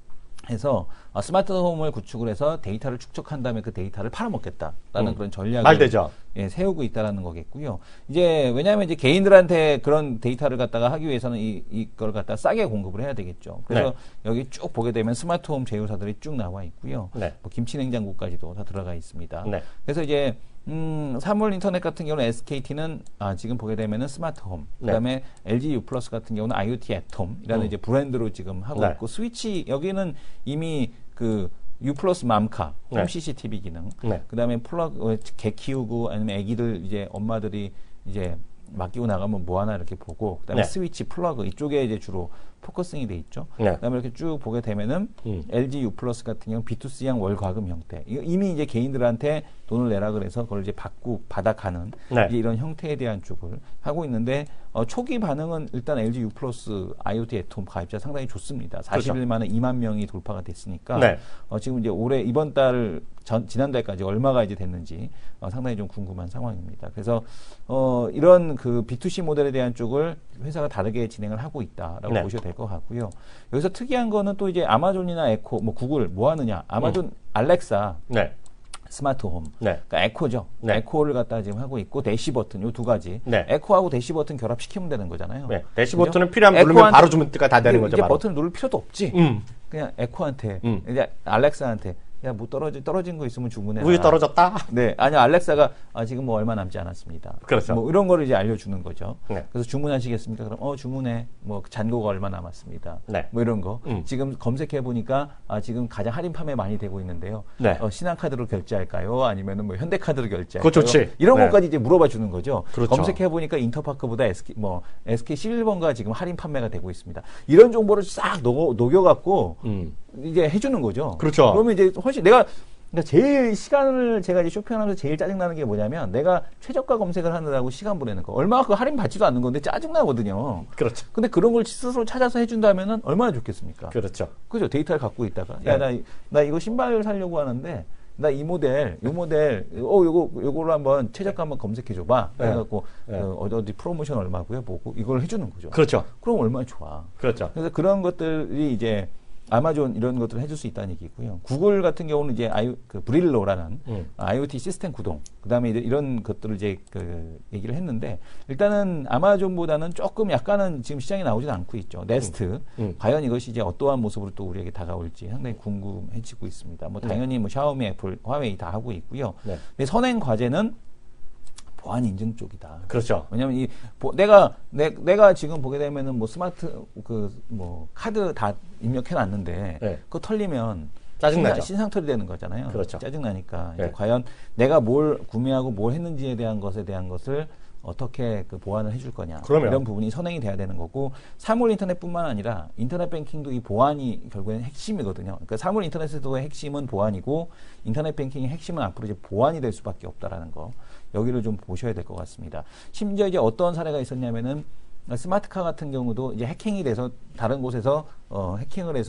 해서 스마트홈을 구축을 해서 데이터를 축적한 다음에 그 데이터를 팔아먹겠다라는 그런 전략을 세우고 있다라는 거겠고요. 이제 왜냐하면 이제 개인들한테 그런 데이터를 갖다가 하기 위해서는 이걸 갖다 싸게 공급을 해야 되겠죠. 그래서 여기 쭉 보게 되면 스마트홈 제휴사들이 쭉 나와 있고요. 뭐 김치냉장고까지도 다 들어가 있습니다. 그래서 이제 사물 인터넷 같은 경우는 SKT는 지금 보게 되면은 스마트홈, 그다음에 LG U 플러스 같은 경우는 IoT @홈이라는 이제 브랜드로 지금 하고 있고 스위치 여기는 이미 그 U 플러스 맘카 홈 CCTV 기능, 그다음에 플러그 개 키우고 아니면 아기들 이제 엄마들이 이제 맡기고 나가면 뭐 하나 이렇게 보고 그다음에 스위치 플러그 이쪽에 이제 주로 포커싱이 돼 있죠. 그다음에 이렇게 쭉 보게 되면은 LG U 플러스 같은 경우 B2C형 월과금 형태. 이미 이제 개인들한테 돈을 내라 그래서 그걸 이제 받아가는 이제 이런 형태에 대한 쪽을 하고 있는데 초기 반응은 일단 LG U 플러스 IoT @홈 가입자 상당히 좋습니다. 41만에 2만 명이 돌파가 됐으니까 지금 이제 올해 이번 달 지난달까지 얼마가 이제 됐는지 상당히 좀 궁금한 상황입니다. 그래서 이런 그 B2C 모델에 대한 쪽을 회사가 다르게 진행을 하고 있다라고 보셔도 될 것 같고요. 여기서 특이한 거는 또 이제 아마존이나 에코, 뭐 구글 뭐 하느냐? 아마존 알렉사 스마트홈, 그러니까 에코죠. 에코를 갖다 지금 하고 있고 대시 버튼 요 두 가지. 에코하고 대시 버튼 결합시키면 되는 거잖아요. 대시 버튼은 필요하면 누르면 바로 주문가 다 되는 거죠. 이제 바로. 버튼을 누를 필요도 없지. 그냥 에코한테 이제 알렉사한테 야, 뭐 떨어진 거 있으면 주문해. 우유 떨어졌다? 네. 아니, 알렉사가 지금 뭐 얼마 남지 않았습니다. 그렇죠. 뭐 이런 거를 이제 알려주는 거죠. 그래서 주문하시겠습니까? 그럼, 주문해. 뭐 잔고가 얼마 남았습니다. 뭐 이런 거. 지금 검색해보니까, 지금 가장 할인 판매 많이 되고 있는데요. 신한카드로 결제할까요? 아니면은 뭐 현대카드로 결제할까요? 그거 좋지. 이런 것까지 이제 물어봐 주는 거죠. 그렇죠. 검색해보니까 인터파크보다 SK 11번가 지금 할인 판매가 되고 있습니다. 이런 정보를 싹 녹여갖고, 이제 해주는 거죠. 그렇죠. 그러면 이제 훨씬 그러니까 제일 시간을 제가 이제 쇼핑하면서 제일 짜증나는 게 뭐냐면 내가 최저가 검색을 하느라고 시간 보내는 거. 얼마 그 할인 받지도 않는 건데 짜증나거든요. 그렇죠. 근데 그런 걸 스스로 찾아서 해준다면은 얼마나 좋겠습니까? 그렇죠. 그죠. 데이터를 갖고 있다가 야, 나 이거 신발 사려고 하는데 나 이 모델, 요거를 한번 최저가 한번 검색해 줘봐. 그래갖고 어디 프로모션 얼마고요? 보고 이걸 해주는 거죠. 그렇죠. 그럼 얼마나 좋아. 그렇죠. 그래서 그런 것들이 이제 아마존 이런 것들을 해줄 수 있다는 얘기고요. 구글 같은 경우는 이제 브릴로라는 IoT 시스템 구동, 그다음에 이런 것들을 이제 얘기를 했는데 일단은 아마존보다는 조금 약간은 지금 시장에 나오지는 않고 있죠. 네스트 과연 이것이 이제 어떠한 모습으로 또 우리에게 다가올지 상당히 궁금해지고 있습니다. 뭐 당연히 뭐 샤오미, 애플, 화웨이 다 하고 있고요. 근데 선행 과제는 보안 인증 쪽이다. 그렇죠. 왜냐면 내가 지금 보게 되면은 뭐 스마트 카드 다 입력해 놨는데 그거 털리면 짜증나죠. 신상털이 되는 거잖아요. 그렇죠. 짜증나니까 이제 과연 내가 뭘 구매하고 뭘 했는지에 대한 것을 어떻게 보완을 해줄 거냐. 이런 부분이 선행이 돼야 되는 거고 사물 인터넷뿐만 아니라 인터넷 뱅킹도 이 보안이 결국에는 핵심이거든요. 그러니까 사물 인터넷에서의 핵심은 보안이고 인터넷 뱅킹의 핵심은 앞으로 이제 보안이 될 수밖에 없다라는 거. 여기를 좀 보셔야 될 것 같습니다. 심지어 이제 어떤 사례가 있었냐면은 스마트카 같은 경우도 이제 해킹이 돼서 다른 곳에서 해킹을 해서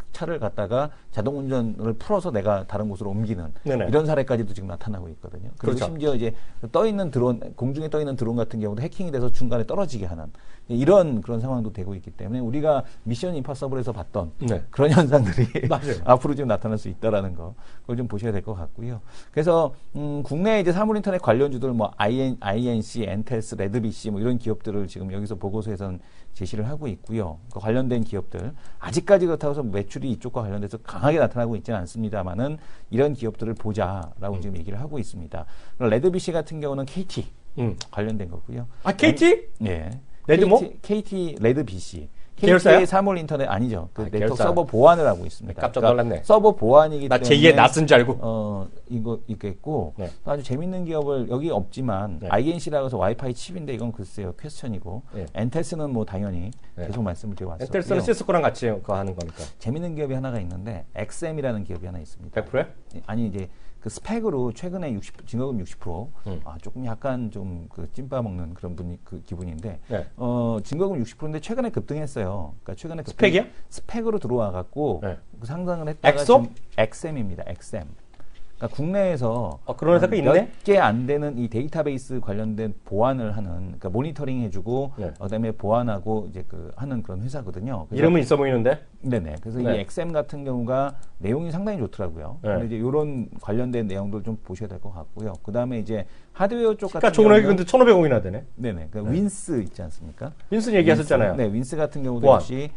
차를 갖다가 자동 운전을 풀어서 내가 다른 곳으로 옮기는 네네. 이런 사례까지도 지금 나타나고 있거든요. 그리고 그렇죠. 심지어 이제 떠 있는 드론, 공중에 떠 있는 드론 같은 경우도 해킹이 돼서 중간에 떨어지게 하는 이런 그런 상황도 되고 있기 때문에 우리가 미션 임파서블에서 봤던 네. 그런 현상들이 맞아요. 앞으로 좀 나타날 수 있다라는 거, 그걸 좀 보셔야 될 것 같고요. 그래서 국내 이제 사물 인터넷 관련주들 뭐 INC, 엔텔스, 레드비시 뭐 이런 기업들을 지금 여기서 보고서에서는 제시를 하고 있고요. 그 관련된 기업들 아직까지 그렇다고 해서 매출이 이쪽과 관련돼서 강하게 나타나고 있지는 않습니다만은 이런 기업들을 보자라고 지금 얘기를 하고 있습니다. 레드비시 같은 경우는 KT 관련된 거고요. 아 KT? 네. 레드 뭐? KT 레드비시. 계열사야? KT의 사물 인터넷 아니죠. 그 네트워크 계열사. 서버 보안을 하고 있습니다. 깜짝 놀랐네. 그러니까 서버 보안이기 때문에. 나 제2의 낯은 줄 알고. 이거 있겠고. 네. 아주 재밌는 기업을 여기 없지만 네. INC라고 해서 와이파이 칩인데 이건 글쎄요 퀘스천이고. 네. 엔텔스는 뭐 당연히 네. 계속 말씀을 드려왔었고요. 엔텔스는 시스코랑 같이 그거 하는 거니까. 재밌는 기업이 하나가 있는데 XM이라는 기업이 하나 있습니다. 100%야? 아니 이제 그 스펙으로 최근에 증거금 60% 조금 약간 좀 그 찐빠 먹는 그런 분이 그 기분인데 네. 증거금 60%인데 최근에 급등했어요. 그러니까 최근에 스펙이야? 스펙으로 들어와 갖고 네. 상승을 했다가 엑소? XM입니다. XM. 그러니까 국내에서 그런 회사가 있네? 몇 개 안 되는 이 데이터베이스 관련된 보안을 하는, 그러니까 모니터링 해주고, 네. 그다음에 보안하고 이제 그 하는 그런 회사거든요. 이름은 있어 보이는데? 네네. 그래서 네. 이 XM 같은 경우가 내용이 상당히 좋더라고요. 네. 근데 이제 이런 관련된 내용들 좀 보셔야 될 것 같고요. 그다음에 이제 하드웨어 쪽 같은 그러니까 좋은 근데 1,500원이나 되네. 네네. 그러니까 윈스 있지 않습니까? 윈슨 얘기하셨잖아요. 네, 윈스 같은 경우도 보안. 역시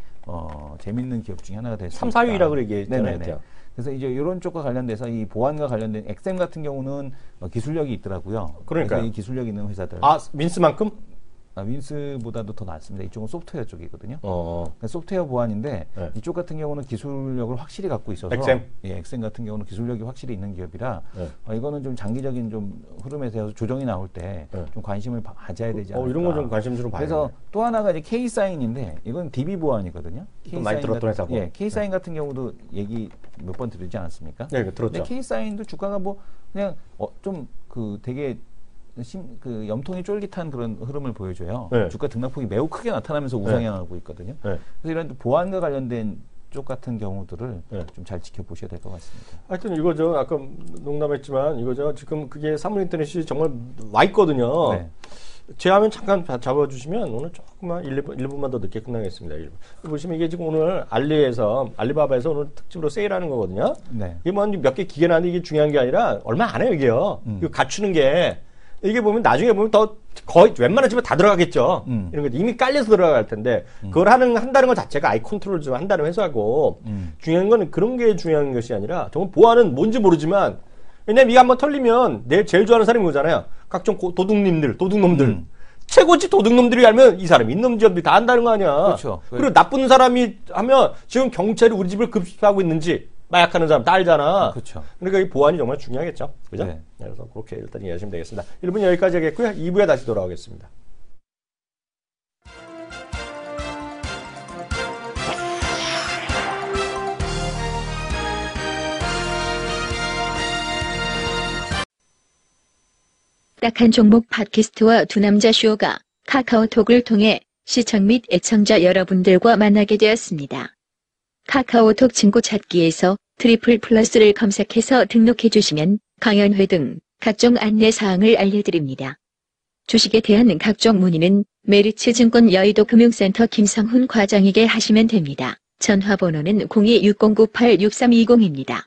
재밌는 기업 중에 하나가 될 수 3, 있다. 4위라고 얘기했잖아요. 네네네. 그래서 이제 이런 쪽과 관련돼서 이 보안과 관련된 XM 같은 경우는 기술력이 있더라고요. 그러니까요. 그래서 이 기술력 있는 회사들. 아, 윈스만큼? 윈스보다도 더 낫습니다. 이쪽은 소프트웨어 쪽이거든요. 그러니까 소프트웨어 보안인데 네. 이쪽 같은 경우는 기술력을 확실히 갖고 있어서 XM? 예, XM 같은 경우는 기술력이 확실히 있는 기업이라 네. 이거는 좀 장기적인 좀 흐름에 대해서 조정이 나올 때 좀 네. 관심을 가져야 되지 않을까. 이런 거 좀 관심 좀 봐야 그래서 또 하나가 이제 K사인인데 이건 DB 보안이거든요. 많이 들었던 회사고. 예, K사인 같은 경우도 얘기 몇 번 드리지 않았습니까? 네, 들었죠. 근데 K사인도 주가가 뭐 그냥 좀 그 되게 그 염통이 쫄깃한 그런 흐름을 보여줘요. 네. 주가 등락폭이 매우 크게 나타나면서 우상향하고 있거든요. 네. 그래서 이런 보안과 관련된 쪽 같은 경우들을 네. 좀 잘 지켜보셔야 될 것 같습니다. 하여튼 이거죠. 아까 농담했지만 이거죠. 지금 그게 사물인터넷이 정말 와 있거든요. 네. 제 화면 잠깐 잡아주시면 오늘 조금만 1분만 더 늦게 끝나겠습니다. 1분. 보시면 이게 지금 오늘 알리바바에서 오늘 특집으로 세일하는 거거든요. 네. 이게 뭐 몇 개 기계 나는데 이게 중요한 게 아니라 얼마 안 해요, 이게요. 이거 갖추는 게. 이게 보면 나중에 보면 더 거의 웬만한 집에 다 들어가겠죠. 이런 거 이미 깔려서 들어갈 텐데 그걸 한다는 것 자체가 아이 컨트롤 좀 한다는 회사고 중요한 거는 그런 게 중요한 것이 아니라 정말 보안은 뭔지 모르지만 왜냐면 이게 한번 털리면 내일 제일 좋아하는 사람이 오잖아요. 각종 도둑놈들. 최고지 도둑놈들이 알면 이 사람이 있는 놈들이 다 한다는 거 아니야. 그렇죠. 그리고 나쁜 사람이 하면 지금 경찰이 우리 집을 급습하고 있는지 마약하는 사람 다 알잖아. 그렇죠. 그러니까 이 보안이 정말 중요하겠죠. 그죠? 네. 그래서 그렇게 일단 이해하시면 되겠습니다. 1분 여기까지 하겠고요. 2부에 다시 돌아오겠습니다. 딱한 종목 팟캐스트와 두 남자 쇼가 카카오톡을 통해 시청 및 애청자 여러분들과 만나게 되었습니다. 카카오톡 친구 찾기에서 트리플플러스를 검색해서 등록해 주시면 강연회 등 각종 안내 사항을 알려드립니다. 주식에 대한 각종 문의는 메리츠증권 여의도 금융센터 김성훈 과장에게 하시면 됩니다. 전화번호는 0260986320입니다.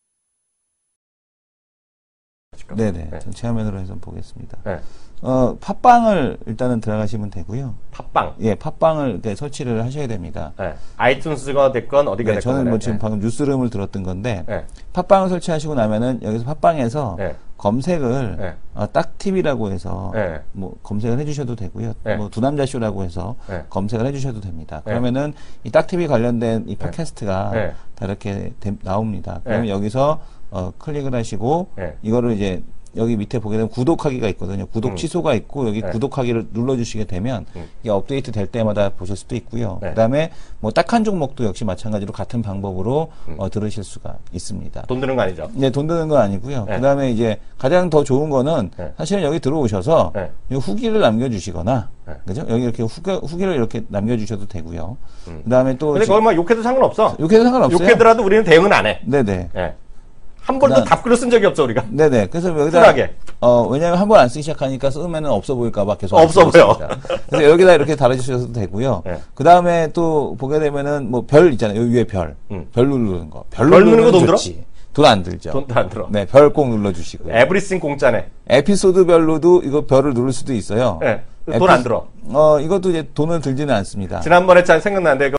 네네. 전체 화면으로 해서 보겠습니다. 네. 팟빵을 일단은 들어가시면 되고요. 팟빵. 예, 팟빵을 설치를 하셔야 됩니다. 네. 아이튠스가 됐건 어디가 됐건. 저는 뭐 네. 지금 방금 뉴스룸을 들었던 건데, 네. 팟빵을 설치하시고 나면은 여기서 팟빵에서 네. 검색을 네. 딱TV라고 해서 네. 뭐 검색을 해주셔도 되고요. 네. 뭐 두남자쇼라고 해서 네. 검색을 해주셔도 됩니다. 네. 그러면은 이 딱TV 관련된 이 팟캐스트가 네. 다 이렇게 나옵니다. 네. 그러면 여기서 클릭을 하시고 네. 이거를 이제 여기 밑에 보게 되면 구독하기가 있거든요. 구독 취소가 있고 여기 구독하기를 눌러주시게 되면 이게 업데이트 될 때마다 보실 수도 있고요. 그다음에 뭐 딱 한 종목도 역시 마찬가지로 같은 방법으로 들으실 수가 있습니다. 돈 드는 거 아니죠? 네, 돈 드는 건 아니고요. 그다음에 이제 가장 더 좋은 거는 사실은 여기 들어오셔서 후기를 남겨주시거나 그죠? 여기 이렇게 후기를 이렇게 남겨주셔도 되고요. 그다음에 또 근데 그걸 막 욕해도 상관없어. 욕해도 상관없어요. 욕해더라도 우리는 대응은 안 해. 네네. 한 번도 답글을 쓴 적이 없어 우리가. 네네. 그래서 여기다 쿨하게. 왜냐하면 한 번 안 쓰기 시작하니까 쓰면은 없어 보일까봐 계속 없어 보여. 그래서 여기다 이렇게 달아주셔도 되고요. 그 다음에 또 보게 되면은 뭐 별 있잖아요. 여기 위에 별 누르는 거. 별 누르는 거 돈 들어? 돈 안 들죠. 돈도 안 들어. 네, 별 꼭 눌러주시고요. 에브리싱 공짜네. 에피소드별로도 이거 별을 누를 수도 있어요. 네. 돈 안 들어. 이것도 이제 돈을 들지는 않습니다. 지난번에 잘 생각나는데.